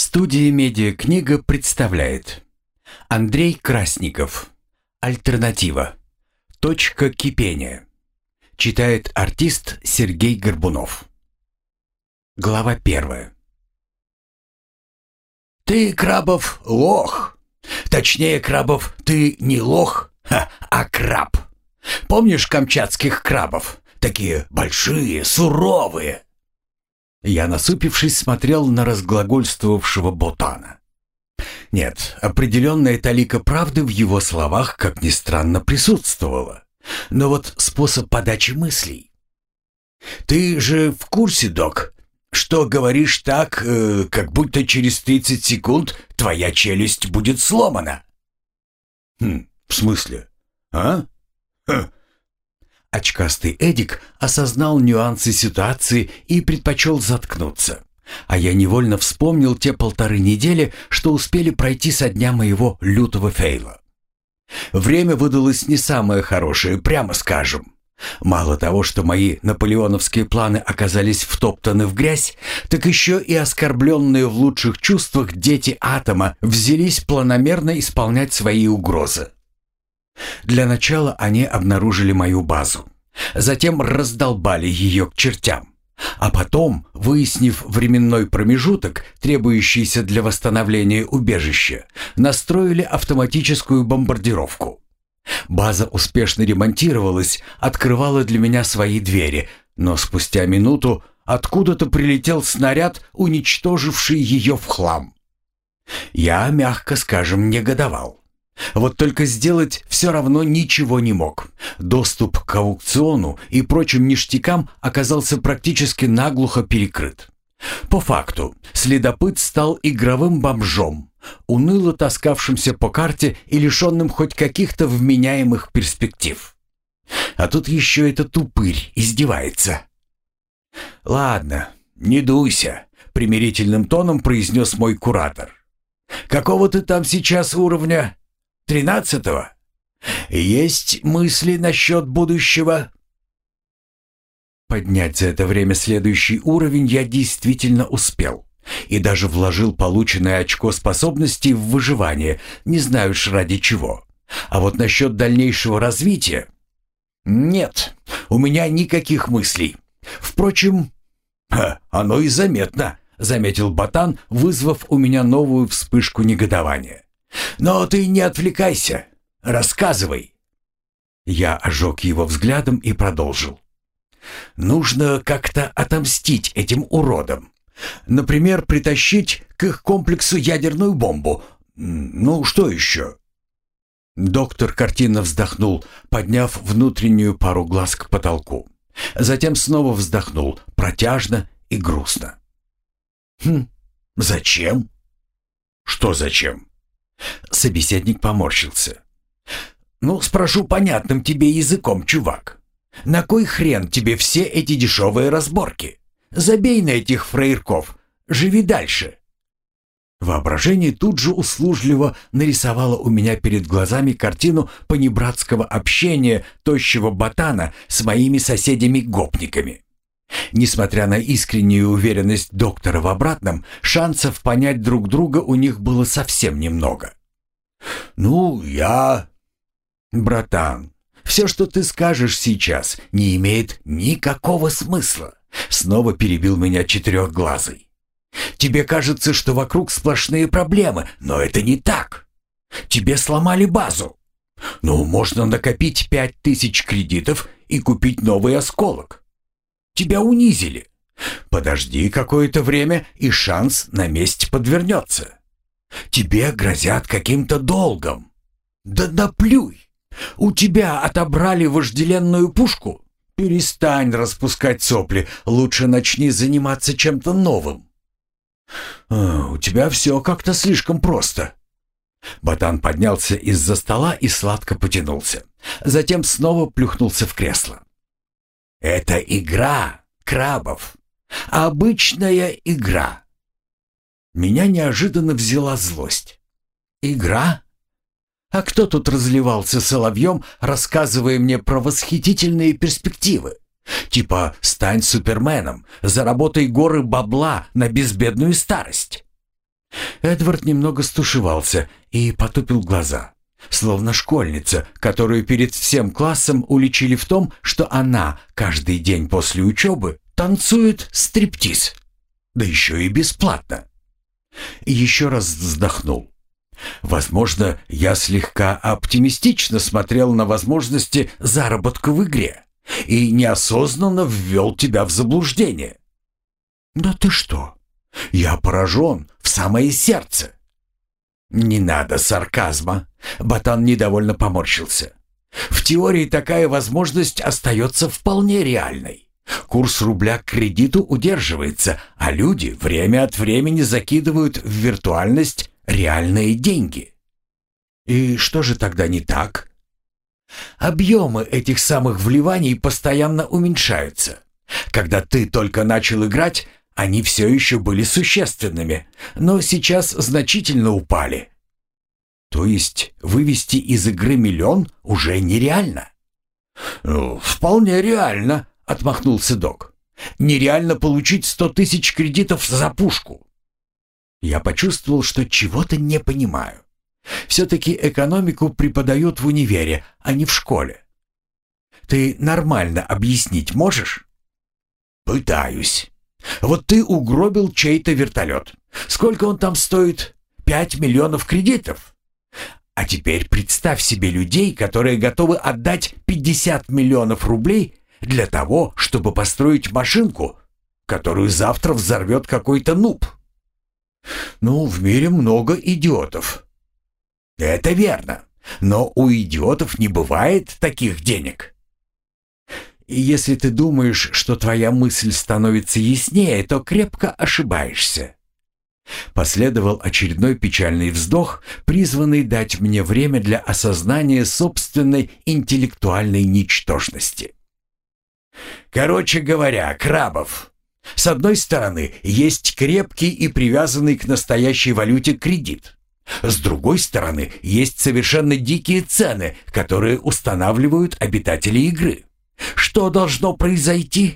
Студия «Медиакнига» представляет Андрей Красников. Альтернатива. Точка кипения. Читает артист Сергей Горбунов. Глава 1. Ты, Крабов, лох. Точнее, Крабов, ты не лох, а краб. Помнишь камчатских крабов? Такие большие, суровые. Я, насупившись, смотрел на разглагольствовавшего ботана. Нет, определенная талика правды в его словах, как ни странно, присутствовала. Но вот способ подачи мыслей... Ты же в курсе, док, что говоришь так, как будто через 30 секунд твоя челюсть будет сломана? В смысле? А? Очкастый Эдик осознал нюансы ситуации и предпочел заткнуться. А я невольно вспомнил те 1,5 недели, что успели пройти со дня моего лютого фейла. Время выдалось не самое хорошее, прямо скажем. Мало того, что мои наполеоновские планы оказались втоптаны в грязь, так еще и оскорбленные в лучших чувствах дети атома взялись планомерно исполнять свои угрозы. Для начала они обнаружили мою базу, затем раздолбали ее к чертям, а потом, выяснив временной промежуток, требующийся для восстановления убежища, настроили автоматическую бомбардировку. База успешно ремонтировалась, открывала для меня свои двери, но спустя минуту откуда-то прилетел снаряд, уничтоживший ее в хлам. Я, мягко скажем, негодовал. Вот только сделать все равно ничего не мог. Доступ к аукциону и прочим ништякам оказался практически наглухо перекрыт. По факту, следопыт стал игровым бомжом, уныло таскавшимся по карте и лишенным хоть каких-то вменяемых перспектив. А тут еще этот упырь издевается. «Ладно, не дуйся», — примирительным тоном произнес мой куратор. «Какого ты там сейчас уровня? 13-го? Есть мысли насчет будущего?» Поднять за это время следующий уровень я действительно успел. И даже вложил полученное очко способностей в выживание, не знаю уж ради чего. А вот насчет дальнейшего развития... Нет, у меня никаких мыслей. Впрочем, оно и заметно, заметил ботан, вызвав у меня новую вспышку негодования. Но ты не отвлекайся, рассказывай. Я ожег его взглядом и продолжил. Нужно как-то отомстить этим уродам. Например, притащить к их комплексу ядерную бомбу. Ну, что еще? Доктор картинно вздохнул, подняв внутреннюю пару глаз к потолку. Затем снова вздохнул, протяжно и грустно. Зачем? Что зачем? Собеседник поморщился. Ну, спрошу понятным тебе языком, чувак. На кой хрен тебе все эти дешевые разборки? Забей на этих фраерков, живи дальше. Воображение тут же услужливо нарисовало у меня перед глазами картину понебратского общения тощего ботана с моими соседями-гопниками. Несмотря на искреннюю уверенность доктора в обратном, шансов понять друг друга у них было совсем немного. «Братан, все, что ты скажешь сейчас, не имеет никакого смысла», — снова перебил меня четырехглазый. «Тебе кажется, что вокруг сплошные проблемы, но это не так. Тебе сломали базу. Можно накопить 5000 кредитов и купить новый осколок. Тебя унизили. Подожди какое-то время, и шанс на месть подвернется. Тебе грозят каким-то долгом. Да наплюй. У тебя отобрали вожделенную пушку? Перестань распускать сопли, лучше начни заниматься чем-то новым». «У тебя все как-то слишком просто». Ботан поднялся из-за стола и сладко потянулся. Затем снова плюхнулся в кресло. «Это игра, Крабов. Обычная игра». Меня неожиданно взяла злость. «Игра? А кто тут разливался соловьем, рассказывая мне про восхитительные перспективы? Типа «стань суперменом, заработай горы бабла на безбедную старость». Эдвард немного стушевался и потупил глаза, словно школьница, которую перед всем классом уличили в том, что она каждый день после учебы танцует стриптиз. Да еще и бесплатно. И еще раз вздохнул. Возможно, я слегка оптимистично смотрел на возможности заработка в игре и неосознанно ввел тебя в заблуждение. Да ты что? Я поражен в самое сердце. Не надо сарказма. Ботан недовольно поморщился. В теории такая возможность остается вполне реальной. Курс рубля к кредиту удерживается, а люди время от времени закидывают в виртуальность реальные деньги. И что же тогда не так? Объемы этих самых вливаний постоянно уменьшаются. Когда ты только начал играть, они все еще были существенными, но сейчас значительно упали. То есть вывести из игры миллион уже нереально? «Вполне реально», — отмахнулся док. «Нереально получить 100 тысяч кредитов за пушку». Я почувствовал, что чего-то не понимаю. Все-таки экономику преподают в универе, а не в школе. Ты нормально объяснить можешь? Пытаюсь. Вот ты угробил чей-то вертолет. Сколько он там стоит? 5 миллионов кредитов. А теперь представь себе людей, которые готовы отдать 50 миллионов рублей для того, чтобы построить машинку, которую завтра взорвет какой-то нуб. Ну, в мире много идиотов. Это верно, но у идиотов не бывает таких денег. И если ты думаешь, что твоя мысль становится яснее, то крепко ошибаешься. Последовал очередной печальный вздох, призванный дать мне время для осознания собственной интеллектуальной ничтожности. Короче говоря, Крабов, с одной стороны, есть крепкий и привязанный к настоящей валюте кредит. С другой стороны, есть совершенно дикие цены, которые устанавливают обитатели игры. Что должно произойти?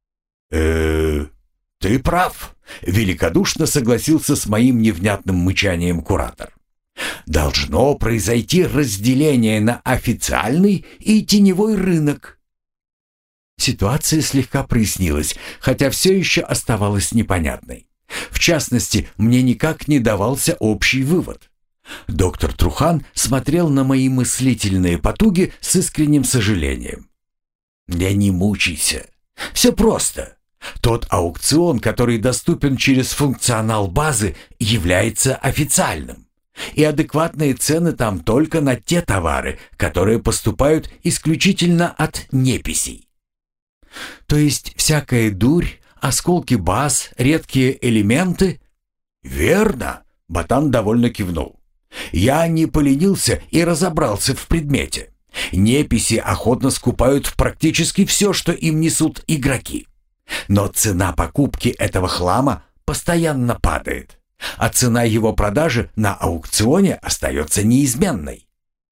Ты прав, великодушно согласился с моим невнятным мычанием куратор. Должно произойти разделение на официальный и теневой рынок. Ситуация слегка прояснилась, хотя все еще оставалась непонятной. В частности, мне никак не давался общий вывод. Доктор Трухан смотрел на мои мыслительные потуги с искренним сожалением. «Да не мучайся. Все просто. Тот аукцион, который доступен через функционал базы, является официальным. И адекватные цены там только на те товары, которые поступают исключительно от неписей. То есть всякая дурь, осколки баз, редкие элементы?» «Верно», — Ботан довольно кивнул. «Я не поленился и разобрался в предмете. Неписи охотно скупают практически все, что им несут игроки. Но цена покупки этого хлама постоянно падает, а цена его продажи на аукционе остается неизменной».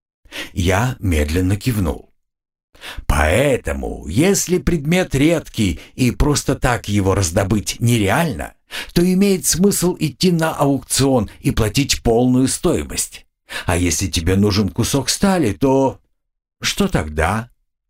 Я медленно кивнул. Поэтому, если предмет редкий и просто так его раздобыть нереально, то имеет смысл идти на аукцион и платить полную стоимость. А если тебе нужен кусок стали, то что тогда?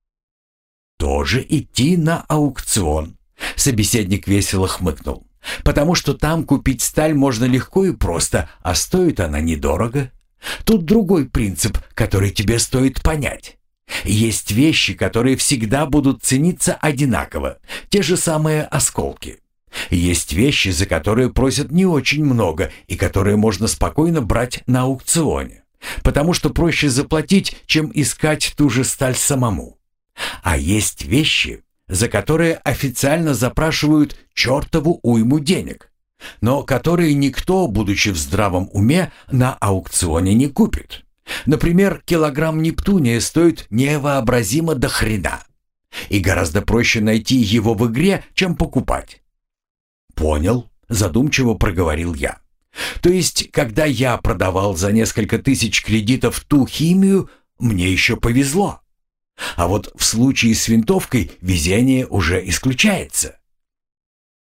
Тоже идти на аукцион. Собеседник весело хмыкнул. Потому что там купить сталь можно легко и просто, а стоит она недорого. Тут другой принцип, который тебе стоит понять. Есть вещи, которые всегда будут цениться одинаково, те же самые осколки. Есть вещи, за которые просят не очень много и которые можно спокойно брать на аукционе, потому что проще заплатить, чем искать ту же сталь самому. А есть вещи, за которые официально запрашивают чертову уйму денег, но которые никто, будучи в здравом уме, на аукционе не купит. Например, килограмм нептуния стоит невообразимо до хрена. И гораздо проще найти его в игре, чем покупать. «Понял», — задумчиво проговорил я. «То есть, когда я продавал за несколько тысяч кредитов ту химию, мне еще повезло. А вот в случае с винтовкой везение уже исключается».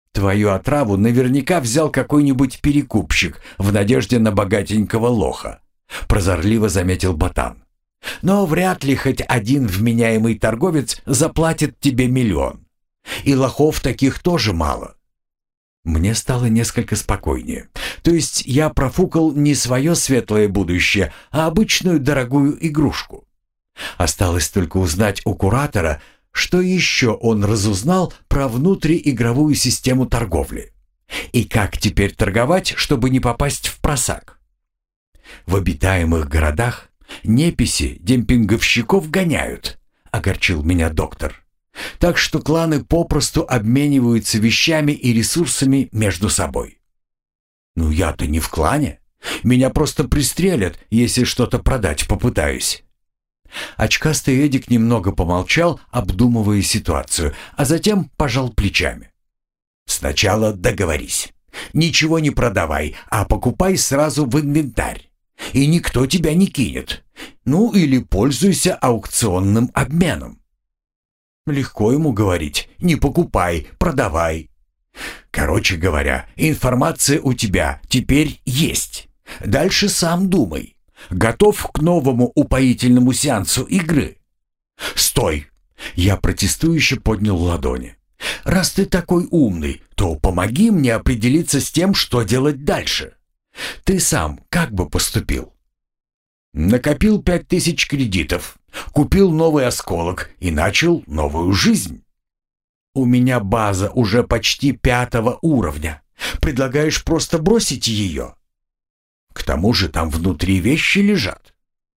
Твою отраву наверняка взял какой-нибудь перекупщик в надежде на богатенького лоха, прозорливо заметил Ботан. Но вряд ли хоть один вменяемый торговец заплатит тебе 1 миллион. И лохов таких тоже мало. Мне стало несколько спокойнее. То есть я профукал не свое светлое будущее, а обычную дорогую игрушку. Осталось только узнать у куратора, что еще он разузнал про внутриигровую систему торговли. И как теперь торговать, чтобы не попасть в просак? В обитаемых городах неписи демпинговщиков гоняют, огорчил меня доктор. Так что кланы попросту обмениваются вещами и ресурсами между собой. Ну я-то не в клане. Меня просто пристрелят, если что-то продать попытаюсь. Очкастый Эдик немного помолчал, обдумывая ситуацию, а затем пожал плечами. Сначала договорись. Ничего не продавай, а покупай сразу в инвентарь. И никто тебя не кинет. Ну или пользуйся аукционным обменом. Легко ему говорить: не покупай, продавай. Короче говоря, информация у тебя теперь есть. Дальше сам думай. Готов к новому упоительному сеансу игры? Стой! Я протестующе поднял ладони. Раз ты такой умный, то помоги мне определиться с тем, что делать дальше. Ты сам как бы поступил? Накопил 5000 кредитов, купил новый осколок и начал новую жизнь. У меня база уже почти 5-го уровня. Предлагаешь просто бросить ее? К тому же там внутри вещи лежат.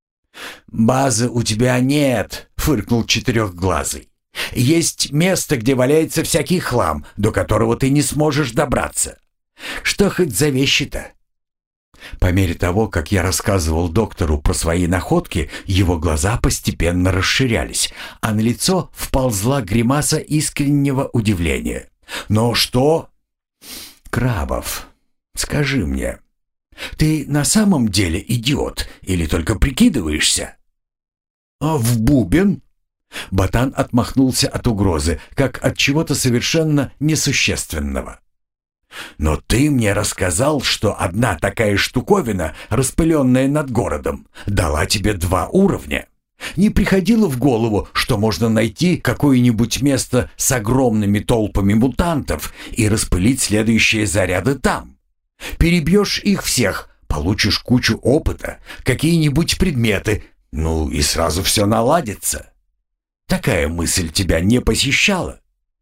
«Базы у тебя нет», — фыркнул Четырехглазый. «Есть место, где валяется всякий хлам, до которого ты не сможешь добраться. Что хоть за вещи-то?» По мере того, как я рассказывал доктору про свои находки, его глаза постепенно расширялись, а на лицо вползла гримаса искреннего удивления. «Но что?» «Крабов, скажи мне, ты на самом деле идиот или только прикидываешься?» «А в бубен?» Ботан отмахнулся от угрозы, как от чего-то совершенно несущественного. «Но ты мне рассказал, что одна такая штуковина, распыленная над городом, дала тебе 2 уровня. Не приходило в голову, что можно найти какое-нибудь место с огромными толпами мутантов и распылить следующие заряды там? Перебьешь их всех, получишь кучу опыта, какие-нибудь предметы, ну и сразу все наладится. Такая мысль тебя не посещала?»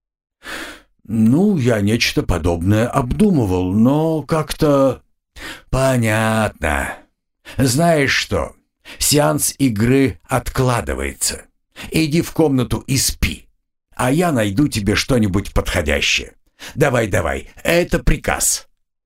«Ну, я нечто подобное обдумывал, но как-то...» «Понятно. Знаешь что, сеанс игры откладывается. Иди в комнату и спи, а я найду тебе что-нибудь подходящее. Давай, это приказ».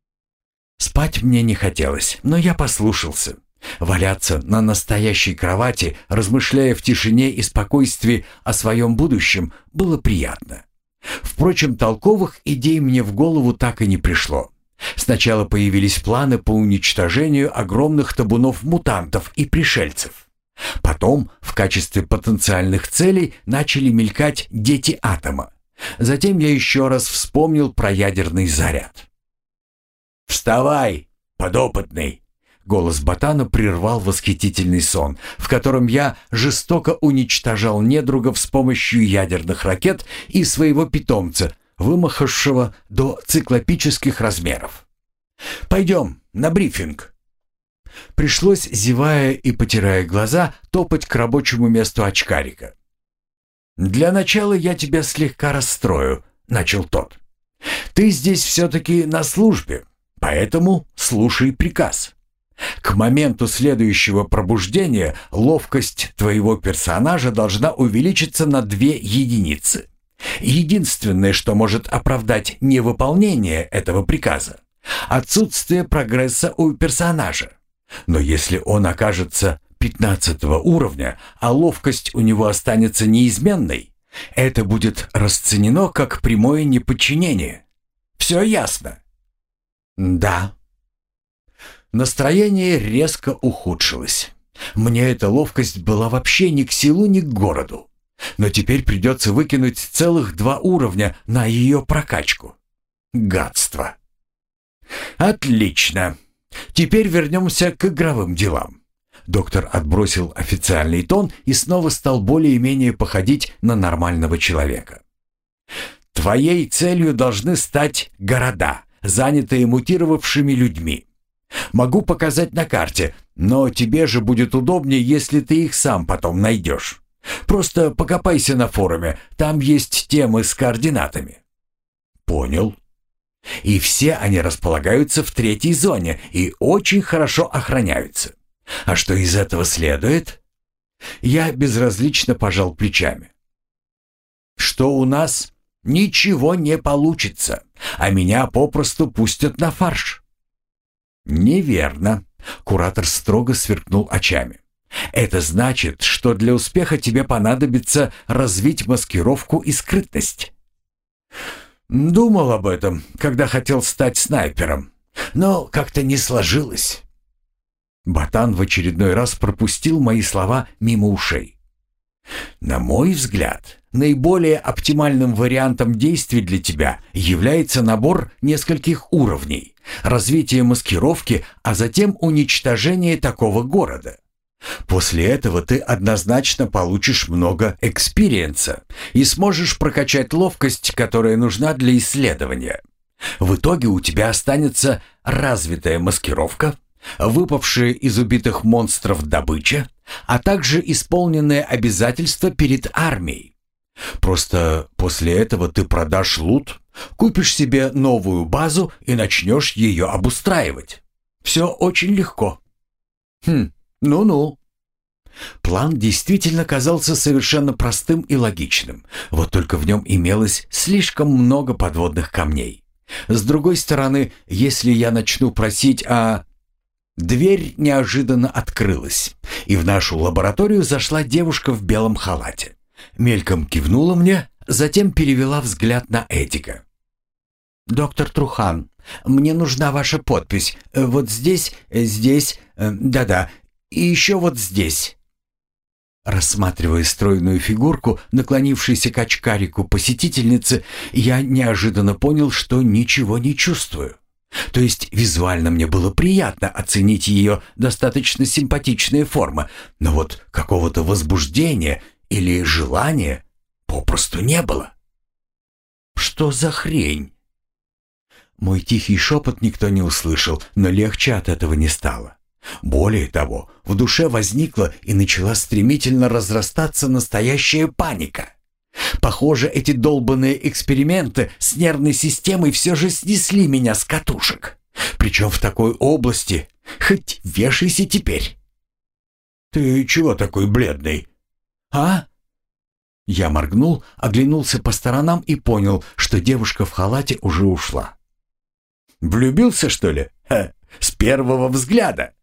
Спать мне не хотелось, но я послушался. Валяться на настоящей кровати, размышляя в тишине и спокойствии о своем будущем, было приятно. Впрочем, толковых идей мне в голову так и не пришло. Сначала появились планы по уничтожению огромных табунов мутантов и пришельцев. Потом, в качестве потенциальных целей, начали мелькать дети атома. Затем я еще раз вспомнил про ядерный заряд. «Вставай, подопытный!» Голос Ботана прервал восхитительный сон, в котором я жестоко уничтожал недругов с помощью ядерных ракет и своего питомца, вымахавшего до циклопических размеров. «Пойдем на брифинг». Пришлось, зевая и потирая глаза, топать к рабочему месту очкарика. «Для начала я тебя слегка расстрою», — начал тот. «Ты здесь все-таки на службе, поэтому слушай приказ. К моменту следующего пробуждения ловкость твоего персонажа должна увеличиться на 2 единицы. Единственное, что может оправдать невыполнение этого приказа — отсутствие прогресса у персонажа. Но если он окажется 15-го уровня, а ловкость у него останется неизменной, это будет расценено как прямое неподчинение. Все ясно? Да. Настроение резко ухудшилось. Мне эта ловкость была вообще ни к селу, ни к городу. Но теперь придется выкинуть целых 2 уровня на ее прокачку. Гадство. Отлично. Теперь вернемся к игровым делам. Доктор отбросил официальный тон и снова стал более-менее походить на нормального человека. Твоей целью должны стать города, занятые мутировавшими людьми. Могу показать на карте, но тебе же будет удобнее, если ты их сам потом найдешь. Просто покопайся на форуме, там есть темы с координатами. Понял. И все они располагаются в третьей зоне и очень хорошо охраняются. А что из этого следует? Я безразлично пожал плечами. Что у нас? Ничего не получится, а меня попросту пустят на фарш. Неверно. Куратор строго сверкнул очами. Это значит, что для успеха тебе понадобится развить маскировку и скрытность. Думал об этом, когда хотел стать снайпером, но как-то не сложилось. Ботан в очередной раз пропустил мои слова мимо ушей. На мой взгляд, наиболее оптимальным вариантом действий для тебя является набор нескольких уровней, развитие маскировки, а затем уничтожение такого города. После этого ты однозначно получишь много экспириенса и сможешь прокачать ловкость, которая нужна для исследования. В итоге у тебя останется развитая маскировка, выпавшие из убитых монстров добыча, а также исполненные обязательства перед армией. Просто после этого ты продашь лут, купишь себе новую базу и начнешь ее обустраивать. Все очень легко. Ну-ну. План действительно казался совершенно простым и логичным, вот только в нем имелось слишком много подводных камней. С другой стороны, если я начну просить о... Дверь неожиданно открылась, и в нашу лабораторию зашла девушка в белом халате. Мельком кивнула мне, затем перевела взгляд на Эдика. «Доктор Трухан, мне нужна ваша подпись. Вот здесь, да-да, и еще вот здесь». Рассматривая стройную фигурку, наклонившейся к очкарику посетительницы, я неожиданно понял, что ничего не чувствую. То есть визуально мне было приятно оценить ее достаточно симпатичные формы, но вот какого-то возбуждения или желания попросту не было. Что за хрень? Мой тихий шепот никто не услышал, но легче от этого не стало. Более того, в душе возникла и начала стремительно разрастаться настоящая паника. Похоже, эти долбанные эксперименты с нервной системой все же снесли меня с катушек. Причем в такой области, хоть вешайся теперь. «Ты чего такой бледный?» «А?» Я моргнул, оглянулся по сторонам и понял, что девушка в халате уже ушла. «Влюбился, что ли? С первого взгляда?»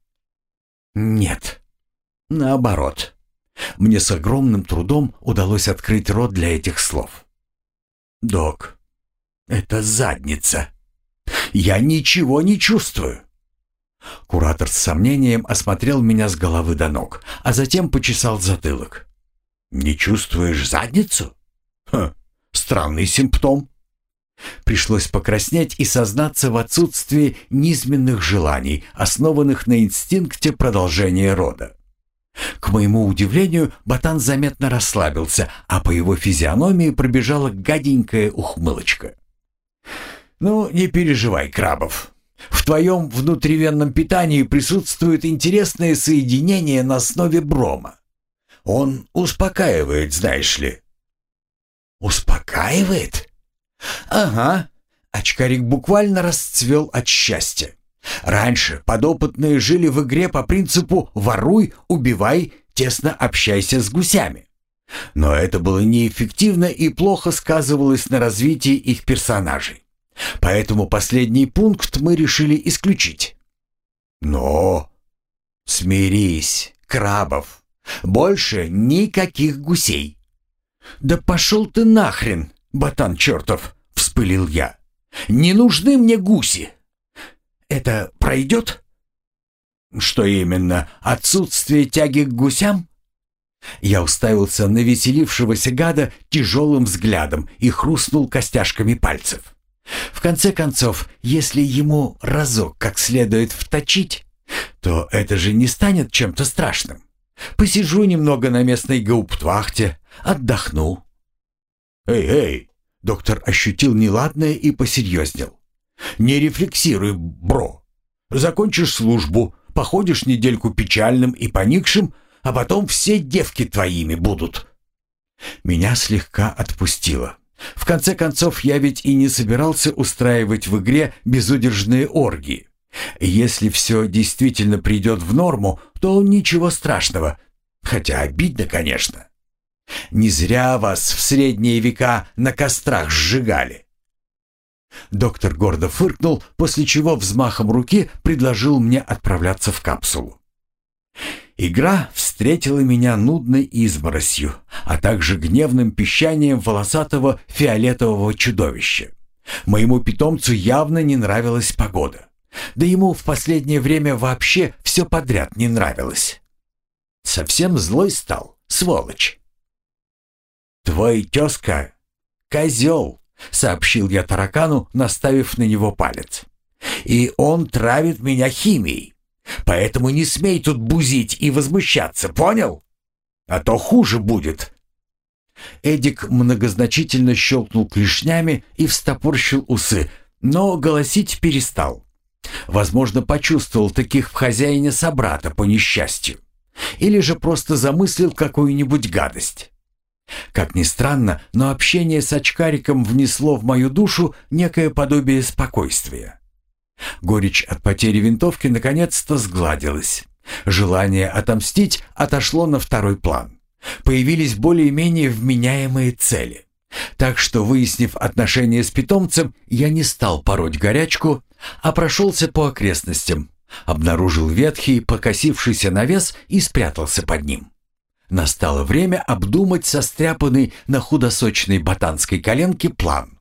«Нет. Наоборот». Мне с огромным трудом удалось открыть рот для этих слов. «Док, это задница. Я ничего не чувствую». Куратор с сомнением осмотрел меня с головы до ног, а затем почесал затылок. «Не чувствуешь задницу? Странный симптом». Пришлось покраснеть и сознаться в отсутствии низменных желаний, основанных на инстинкте продолжения рода. К моему удивлению, Ботан заметно расслабился, а по его физиономии пробежала гаденькая ухмылочка. «Ну, не переживай, Крабов. В твоем внутривенном питании присутствует интересное соединение на основе брома. Он успокаивает, знаешь ли». «Успокаивает?» «Ага». Очкарик буквально расцвел от счастья. Раньше подопытные жили в игре по принципу «воруй, убивай, тесно общайся с гусями». Но это было неэффективно и плохо сказывалось на развитии их персонажей. Поэтому последний пункт мы решили исключить. Но смирись, Крабов. Больше никаких гусей. «Да пошел ты нахрен, ботан чертов!» — вспылил я. «Не нужны мне гуси!» «Это пройдет?» «Что именно? Отсутствие тяги к гусям?» Я уставился на веселившегося гада тяжелым взглядом и хрустнул костяшками пальцев. В конце концов, если ему разок как следует вточить, то это же не станет чем-то страшным. Посижу немного на местной гауптвахте, отдохну». «Эй!» — доктор ощутил неладное и посерьезнел. «Не рефлексируй, бро. Закончишь службу, походишь недельку печальным и поникшим, а потом все девки твоими будут». Меня слегка отпустило. В конце концов, я ведь и не собирался устраивать в игре безудержные оргии. Если все действительно придет в норму, то ничего страшного. Хотя обидно, конечно. Не зря вас в средние века на кострах сжигали. Доктор гордо фыркнул, после чего взмахом руки предложил мне отправляться в капсулу. Игра встретила меня нудной изморосью, а также гневным пищанием волосатого фиолетового чудовища. Моему питомцу явно не нравилась погода. Да ему в последнее время вообще все подряд не нравилось. Совсем злой стал, сволочь. «Твой тезка — козел», — сообщил я таракану, наставив на него палец. «И он травит меня химией. Поэтому не смей тут бузить и возмущаться, понял? А то хуже будет». Эдик многозначительно щелкнул клешнями и встопорщил усы, но голосить перестал. Возможно, почувствовал таких в хозяине собрата по несчастью. Или же просто замыслил какую-нибудь гадость. Как ни странно, но общение с очкариком внесло в мою душу некое подобие спокойствия. Горечь от потери винтовки наконец-то сгладилась. Желание отомстить отошло на второй план. Появились более-менее вменяемые цели. Так что, выяснив отношения с питомцем, я не стал пороть горячку, а прошелся по окрестностям, обнаружил ветхий, покосившийся навес и спрятался под ним. Настало время обдумать состряпанный на худосочной ботанской коленке план.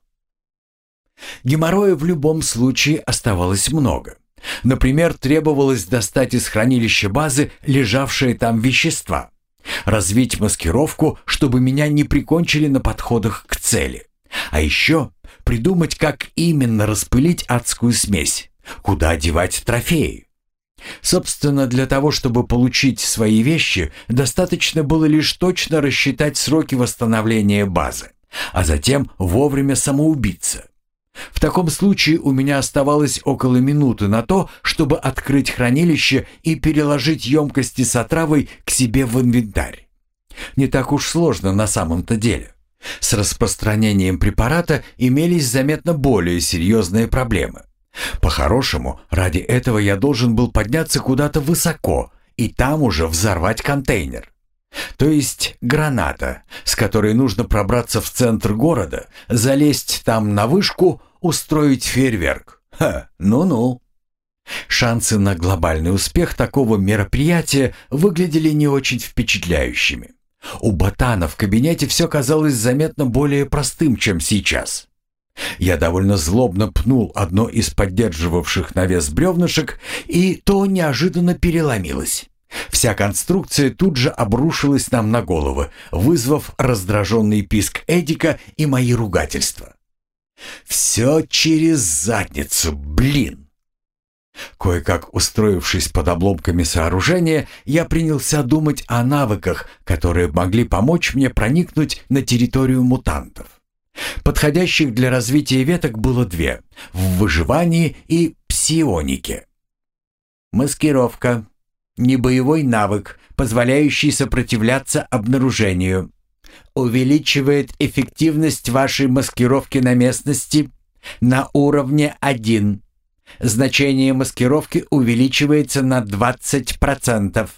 Геморроя в любом случае оставалось много. Например, требовалось достать из хранилища базы лежавшие там вещества, развить маскировку, чтобы меня не прикончили на подходах к цели, а еще придумать, как именно распылить адскую смесь, куда девать трофеи. Собственно, для того, чтобы получить свои вещи, достаточно было лишь точно рассчитать сроки восстановления базы, а затем вовремя самоубиться. В таком случае у меня оставалось около минуты на то, чтобы открыть хранилище и переложить емкости с отравой к себе в инвентарь. Не так уж сложно на самом-то деле. С распространением препарата имелись заметно более серьезные проблемы. По-хорошему, ради этого я должен был подняться куда-то высоко и там уже взорвать контейнер. То есть граната, с которой нужно пробраться в центр города, залезть там на вышку, устроить фейерверк. Ну-ну. Шансы на глобальный успех такого мероприятия выглядели не очень впечатляющими. У ботана в кабинете все казалось заметно более простым, чем сейчас. Я довольно злобно пнул одно из поддерживавших навес бревнышек, и то неожиданно переломилось. Вся конструкция тут же обрушилась нам на головы, вызвав раздраженный писк Эдика и мои ругательства. «Все через задницу, блин!» Кое-как устроившись под обломками сооружения, я принялся думать о навыках, которые могли помочь мне проникнуть на территорию мутантов. Подходящих для развития веток было две – в выживании и псионике. Маскировка. Небоевой навык, позволяющий сопротивляться обнаружению. Увеличивает эффективность вашей маскировки на местности на уровне 1. Значение маскировки увеличивается на 20%.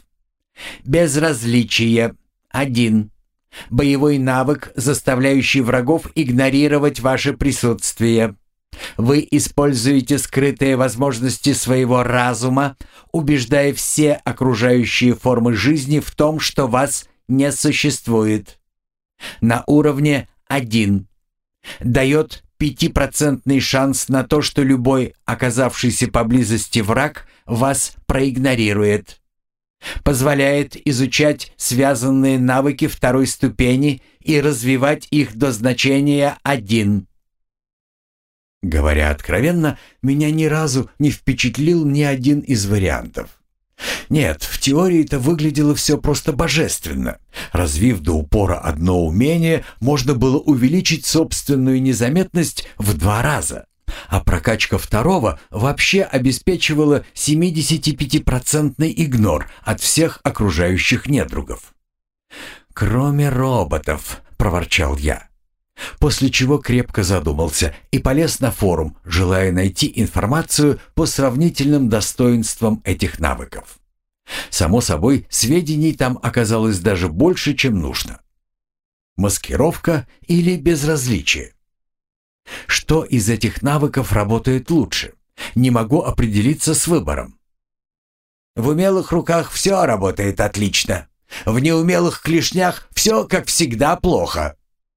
Безразличие 1. Боевой навык, заставляющий врагов игнорировать ваше присутствие. Вы используете скрытые возможности своего разума, убеждая все окружающие формы жизни в том, что вас не существует. На уровне 1. Дает 5% шанс на то, что любой оказавшийся поблизости враг вас проигнорирует. Позволяет изучать связанные навыки второй ступени и развивать их до значения 1. Говоря откровенно, меня ни разу не впечатлил ни один из вариантов. Нет, в теории это выглядело все просто божественно. Развив до упора одно умение, можно было увеличить собственную незаметность в 2 раза. А прокачка второго вообще обеспечивала 75% игнор от всех окружающих недругов. «Кроме роботов», — проворчал я. После чего крепко задумался и полез на форум, желая найти информацию по сравнительным достоинствам этих навыков. Само собой, сведений там оказалось даже больше, чем нужно. Маскировка или безразличие? Что из этих навыков работает лучше? Не могу определиться с выбором. В умелых руках все работает отлично. В неумелых клешнях все, как всегда, плохо.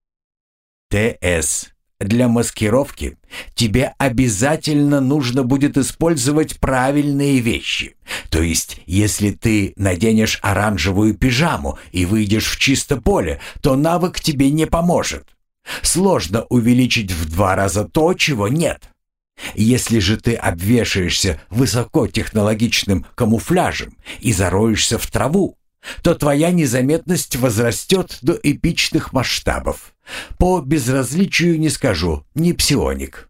ТС. Для маскировки тебе обязательно нужно будет использовать правильные вещи. То есть, если ты наденешь оранжевую пижаму и выйдешь в чисто поле, то навык тебе не поможет. Сложно увеличить в 2 раза то, чего нет. Если же ты обвешаешься высокотехнологичным камуфляжем и зароешься в траву, то твоя незаметность возрастет до эпичных масштабов. По безразличию не скажу, не псионик.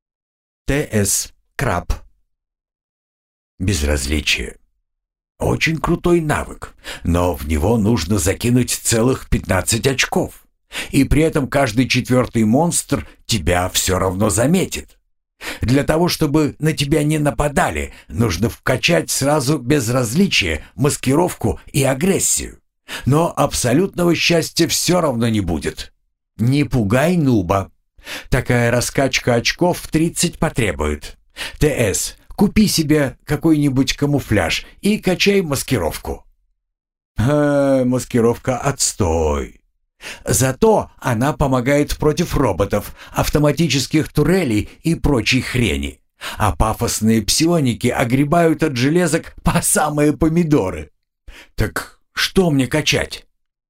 ТС. Краб. Безразличие. Очень крутой навык, но в него нужно закинуть целых 15 очков. И при этом каждый 4-й монстр тебя все равно заметит. Для того, чтобы на тебя не нападали, нужно вкачать сразу безразличие, маскировку и агрессию. Но абсолютного счастья все равно не будет. Не пугай нуба. Такая раскачка очков в 30 потребует. ТС. Купи себе какой-нибудь камуфляж и качай маскировку. Маскировка отстой. Зато она помогает против роботов, автоматических турелей и прочей хрени. А пафосные псионики огребают от железок по самые помидоры. Так что мне качать?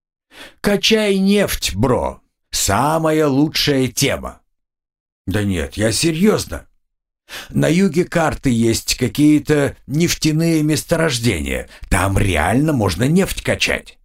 Качай нефть, бро. Самая лучшая тема. Да нет, я серьезно. На юге карты есть какие-то нефтяные месторождения. Там реально можно нефть качать.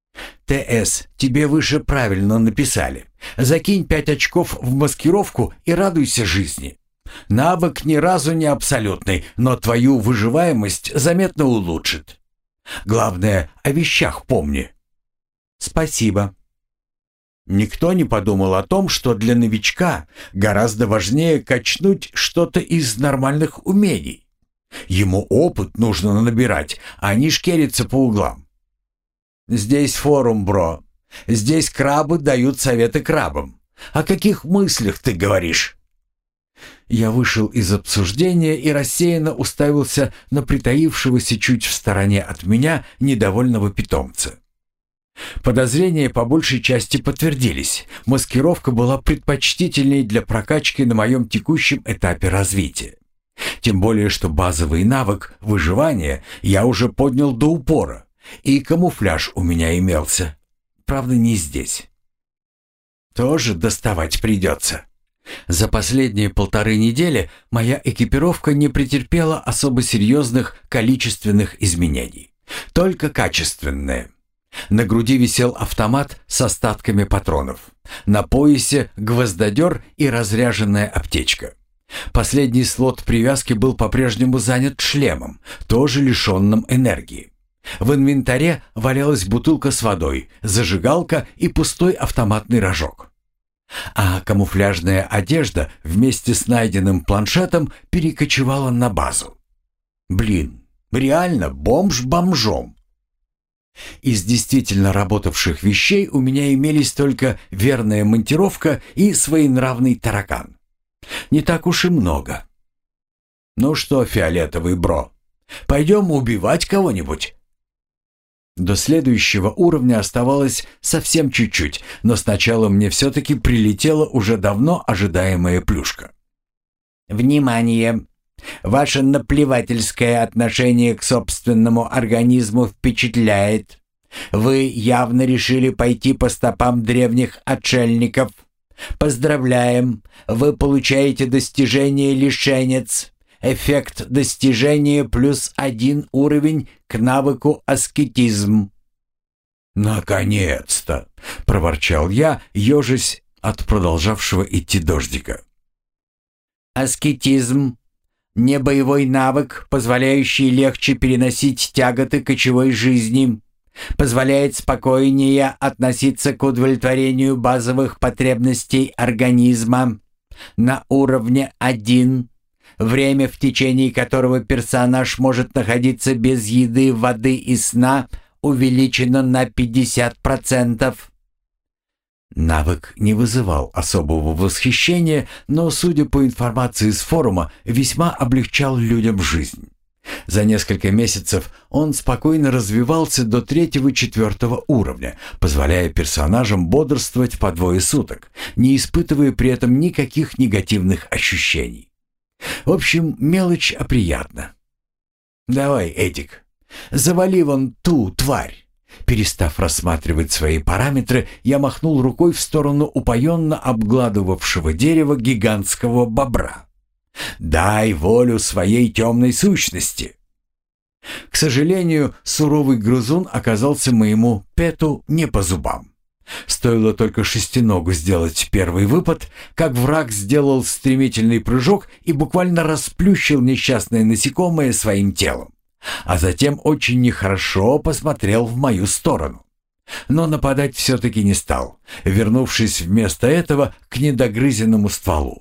ТС, тебе выше правильно написали. Закинь 5 очков в маскировку и радуйся жизни. Навык ни разу не абсолютный, но твою выживаемость заметно улучшит. Главное, о вещах помни. Спасибо. Никто не подумал о том, что для новичка гораздо важнее качнуть что-то из нормальных умений. Ему опыт нужно набирать, а не шкериться по углам. Здесь форум, бро. Здесь крабы дают советы крабам. О каких мыслях ты говоришь? Я вышел из обсуждения и рассеянно уставился на притаившегося чуть в стороне от меня недовольного питомца. Подозрения по большей части подтвердились. Маскировка была предпочтительней для прокачки на моем текущем этапе развития. Тем более, что базовый навык выживания я уже поднял до упора, и камуфляж у меня имелся. Правда, не здесь. Тоже доставать придется. За последние 1,5 недели моя экипировка не претерпела особо серьезных количественных изменений. Только качественные. На груди висел автомат с остатками патронов. На поясе гвоздодер и разряженная аптечка. Последний слот привязки был по-прежнему занят шлемом, тоже лишенным энергии. В инвентаре валялась бутылка с водой, зажигалка и пустой автоматный рожок. А камуфляжная одежда вместе с найденным планшетом перекочевала на базу. Блин, реально бомж бомжом. Из действительно работавших вещей у меня имелись только верная монтировка и своенравный таракан. Не так уж и много. Ну что, фиолетовый бро, пойдем убивать кого-нибудь? До следующего уровня оставалось совсем чуть-чуть, но сначала мне все-таки прилетела уже давно ожидаемая плюшка. Внимание! Ваше наплевательское отношение к собственному организму впечатляет. Вы явно решили пойти по стопам древних отшельников. Поздравляем! Вы получаете достижение «Лишенец». Эффект достижения +1 уровень к навыку «Аскетизм». «Наконец-то!» — проворчал я, ежась от продолжавшего идти дождика. Аскетизм — небоевой навык, позволяющий легче переносить тяготы кочевой жизни. Позволяет спокойнее относиться к удовлетворению базовых потребностей организма. На уровне 1. Время, в течение которого персонаж может находиться без еды, воды и сна, увеличено на 50%. Навык не вызывал особого восхищения, но, судя по информации с форума, весьма облегчал людям жизнь. За несколько месяцев он спокойно развивался до 3-4 уровня, позволяя персонажам бодрствовать по 2 суток, не испытывая при этом никаких негативных ощущений. В общем, мелочь, а приятно. «Давай, Эдик, завали вон ту тварь». Перестав рассматривать свои параметры, я махнул рукой в сторону упоенно обгладывавшего дерево гигантского бобра. «Дай волю своей темной сущности!» К сожалению, суровый грызун оказался моему пету не по зубам. Стоило только шестиногу сделать первый выпад, как враг сделал стремительный прыжок и буквально расплющил несчастное насекомое своим телом, а затем очень нехорошо посмотрел в мою сторону. Но нападать все-таки не стал, вернувшись вместо этого к недогрызенному стволу.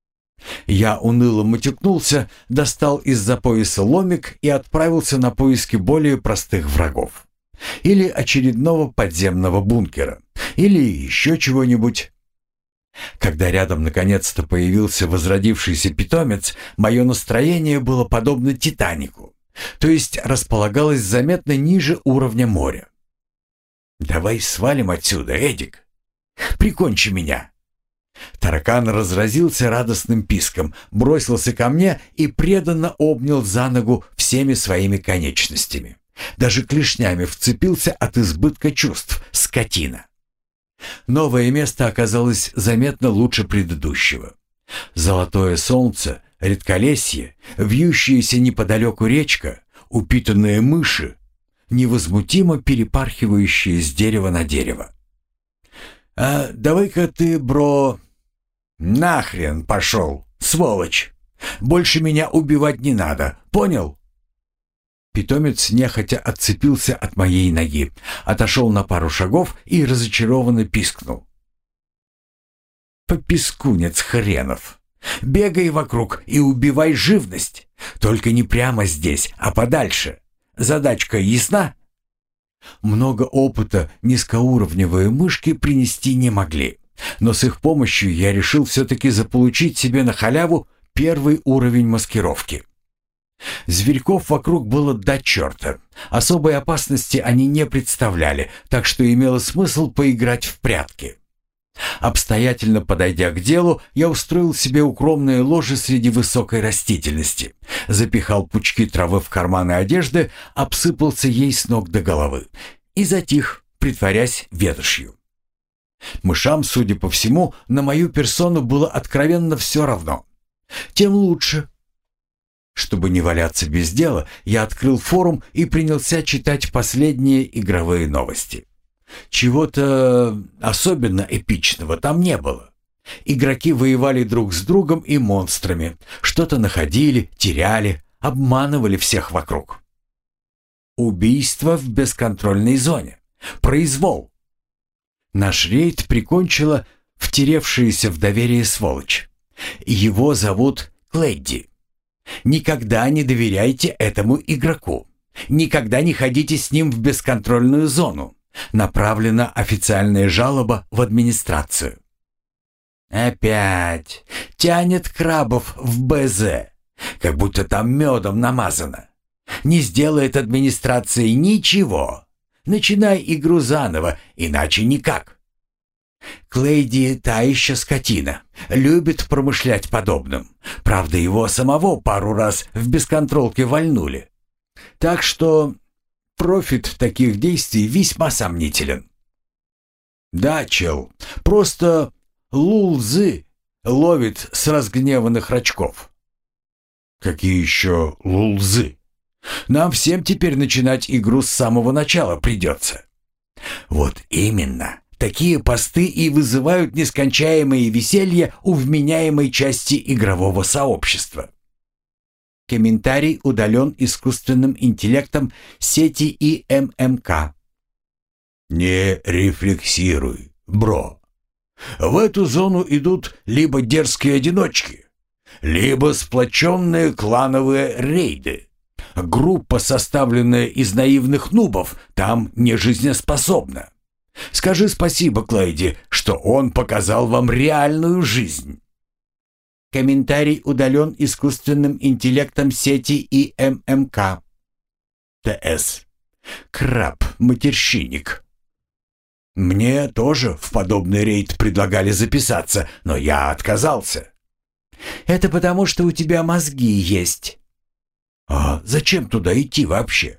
Я уныло матюкнулся, достал из-за пояса ломик и отправился на поиски более простых врагов. Или очередного подземного бункера, или еще чего-нибудь. Когда рядом наконец-то появился возродившийся питомец, мое настроение было подобно «Титанику», то есть располагалось заметно ниже уровня моря. «Давай свалим отсюда, Эдик. Прикончи меня». Таракан разразился радостным писком, бросился ко мне и преданно обнял за ногу всеми своими конечностями. Даже клешнями вцепился от избытка чувств, скотина. Новое место оказалось заметно лучше предыдущего. Золотое солнце, редколесье, вьющаяся неподалеку речка, упитанные мыши, невозмутимо перепархивающие с дерева на дерево. «А давай-ка ты, бро...» «Нахрен пошел, сволочь! Больше меня убивать не надо, понял?» Питомец нехотя отцепился от моей ноги, отошел на пару шагов и разочарованно пискнул. «Попискунец хренов! Бегай вокруг и убивай живность! Только не прямо здесь, а подальше! Задачка ясна?» Много опыта низкоуровневые мышки принести не могли, но с их помощью я решил все-таки заполучить себе на халяву первый уровень маскировки. Зверьков вокруг было до черта. Особой опасности они не представляли, так что имело смысл поиграть в прятки. Обстоятельно подойдя к делу, я устроил себе укромное ложе среди высокой растительности, запихал пучки травы в карманы одежды, обсыпался ей с ног до головы и затих, притворясь ветошью. Мышам, судя по всему, на мою персону было откровенно все равно. Тем лучше. Чтобы не валяться без дела, я открыл форум и принялся читать последние игровые новости. Чего-то особенно эпичного там не было. Игроки воевали друг с другом и монстрами, что-то находили, теряли, обманывали всех вокруг. Убийство в бесконтрольной зоне. Произвол. Наш рейд прикончила втеревшаяся в доверие сволочь. Его зовут Клэдди. Никогда не доверяйте этому игроку. Никогда не ходите с ним в бесконтрольную зону. Направлена официальная жалоба в администрацию. Опять тянет крабов в БЗ, как будто там медом намазано. Не сделает администрация ничего. Начинай игру заново, иначе никак. Клейди та еще скотина, любит промышлять подобным. Правда, его самого пару раз в бесконтролке вальнули. Так что профит таких действий весьма сомнителен. Да, чел, просто лулзы ловит с разгневанных рачков». «Какие еще лулзы? Нам всем теперь начинать игру с самого начала придется». «Вот именно. Такие посты и вызывают нескончаемое веселье у вменяемой части игрового сообщества». Комментарий удален искусственным интеллектом сети ИММК. «Не рефлексируй, бро. В эту зону идут либо дерзкие одиночки, либо сплоченные клановые рейды. Группа, составленная из наивных нубов, там не жизнеспособна. Скажи спасибо Клайди, что он показал вам реальную жизнь». Комментарий удален искусственным интеллектом сети ИММК. ТС. Краб, матерщинник. «Мне тоже в подобный рейд предлагали записаться, но я отказался». «Это потому, что у тебя мозги есть». «А зачем туда идти вообще?»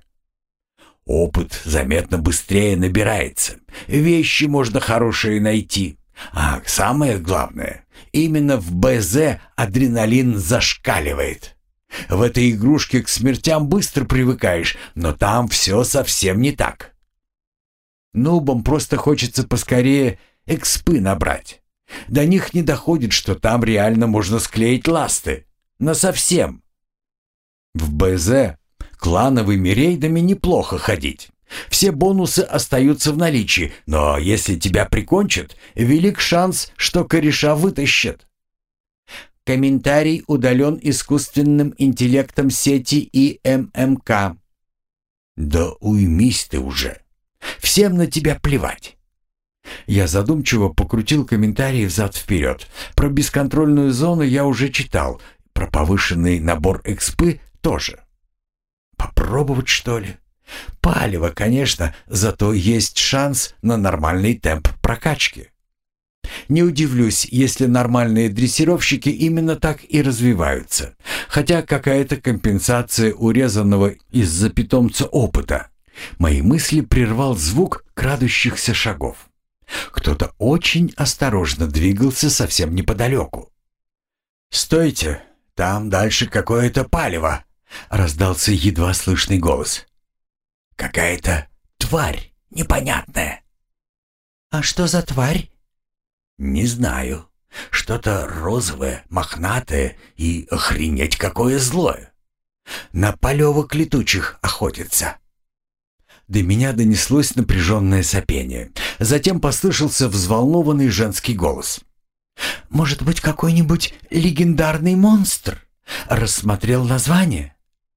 «Опыт заметно быстрее набирается. Вещи можно хорошие найти. А самое главное, именно в БЗ адреналин зашкаливает. В этой игрушке к смертям быстро привыкаешь, но там все совсем не так. Нубам просто хочется поскорее экспы набрать. До них не доходит, что там реально можно склеить ласты. Насовсем. В БЗ клановыми рейдами неплохо ходить. Все бонусы остаются в наличии, но если тебя прикончат, велик шанс, что кореша вытащат. Комментарий удален искусственным интеллектом сети ИММК. Да уймись ты уже. Всем на тебя плевать. Я задумчиво покрутил комментарии взад-вперед. Про бесконтрольную зону я уже читал, про повышенный набор экспы тоже. Попробовать, что ли? Палево, конечно, зато есть шанс на нормальный темп прокачки. Не удивлюсь, если нормальные дрессировщики именно так и развиваются, хотя какая-то компенсация урезанного из-за питомца опыта. Мои мысли прервал звук крадущихся шагов. Кто-то очень осторожно двигался совсем неподалеку. «Стойте, там дальше какое-то палево!» — раздался едва слышный голос. «Какая-то тварь непонятная». «А что за тварь?» «Не знаю. Что-то розовое, мохнатое и охренеть какое злое. На полевок летучих охотится». До меня донеслось напряженное сопение. Затем послышался взволнованный женский голос. «Может быть, какой-нибудь легендарный монстр? Рассмотрел название?»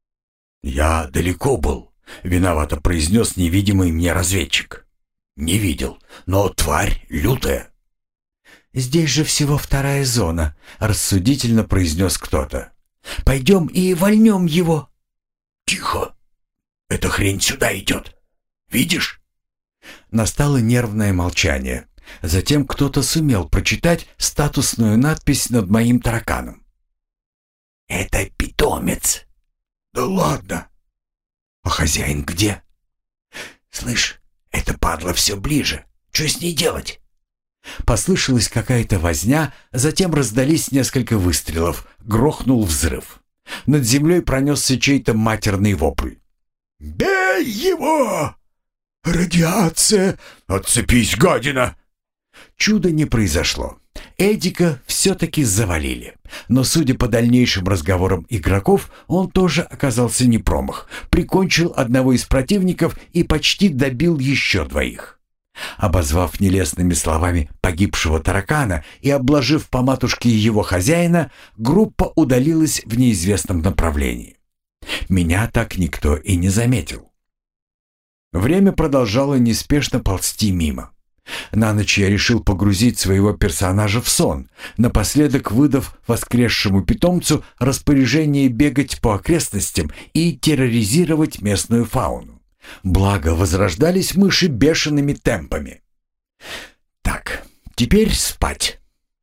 «Я далеко был», — виновато произнес невидимый мне разведчик. «Не видел, но тварь лютая». «Здесь же всего 2-я зона», — рассудительно произнес кто-то. «Пойдем и вольнем его». «Тихо! Эта хрень сюда идет. Видишь?» Настало нервное молчание. Затем кто-то сумел прочитать статусную надпись над моим тараканом. «Это питомец». «Да ладно! А хозяин где?» «Слышь, эта падла все ближе. Что с ней делать?» Послышалась какая-то возня, затем раздались несколько выстрелов, грохнул взрыв. Над землей пронесся чей-то матерный вопль. «Бей его! Радиация! Отцепись, гадина!» Чуда не произошло. Эдика все-таки завалили. Но, судя по дальнейшим разговорам игроков, он тоже оказался не промах. Прикончил одного из противников и почти добил еще 2. Обозвав нелестными словами погибшего таракана и обложив по матушке его хозяина, группа удалилась в неизвестном направлении. Меня так никто и не заметил. Время продолжало неспешно ползти мимо. На ночь я решил погрузить своего персонажа в сон, напоследок выдав воскресшему питомцу распоряжение бегать по окрестностям и терроризировать местную фауну. Благо, возрождались мыши бешеными темпами. Так, теперь спать.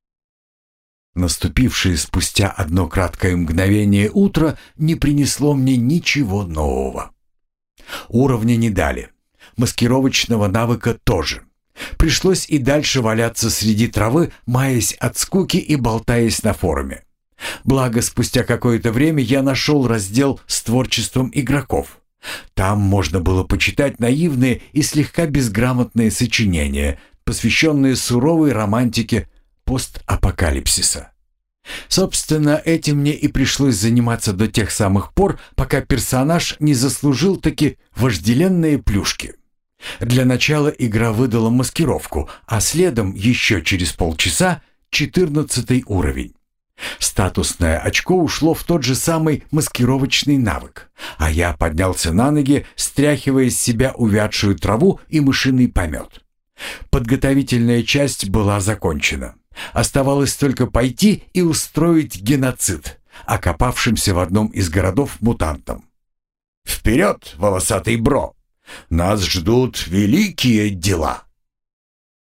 Наступившее спустя одно краткое мгновение утро не принесло мне ничего нового. Уровня не дали. Маскировочного навыка тоже. Пришлось и дальше валяться среди травы, маясь от скуки и болтаясь на форуме. Благо, спустя какое-то время я нашел раздел с творчеством игроков. Там можно было почитать наивные и слегка безграмотные сочинения, посвященные суровой романтике постапокалипсиса. Собственно, этим мне и пришлось заниматься до тех самых пор, пока персонаж не заслужил таки вожделенные плюшки. Для начала игра выдала маскировку, а следом еще через полчаса 14 уровень. Статусное очко ушло в тот же самый маскировочный навык, а я поднялся на ноги, стряхивая с себя увядшую траву и мышиный помет. Подготовительная часть была закончена. Оставалось только пойти и устроить геноцид окопавшимся в одном из городов мутантам. «Вперед, волосатый бро! Нас ждут великие дела!»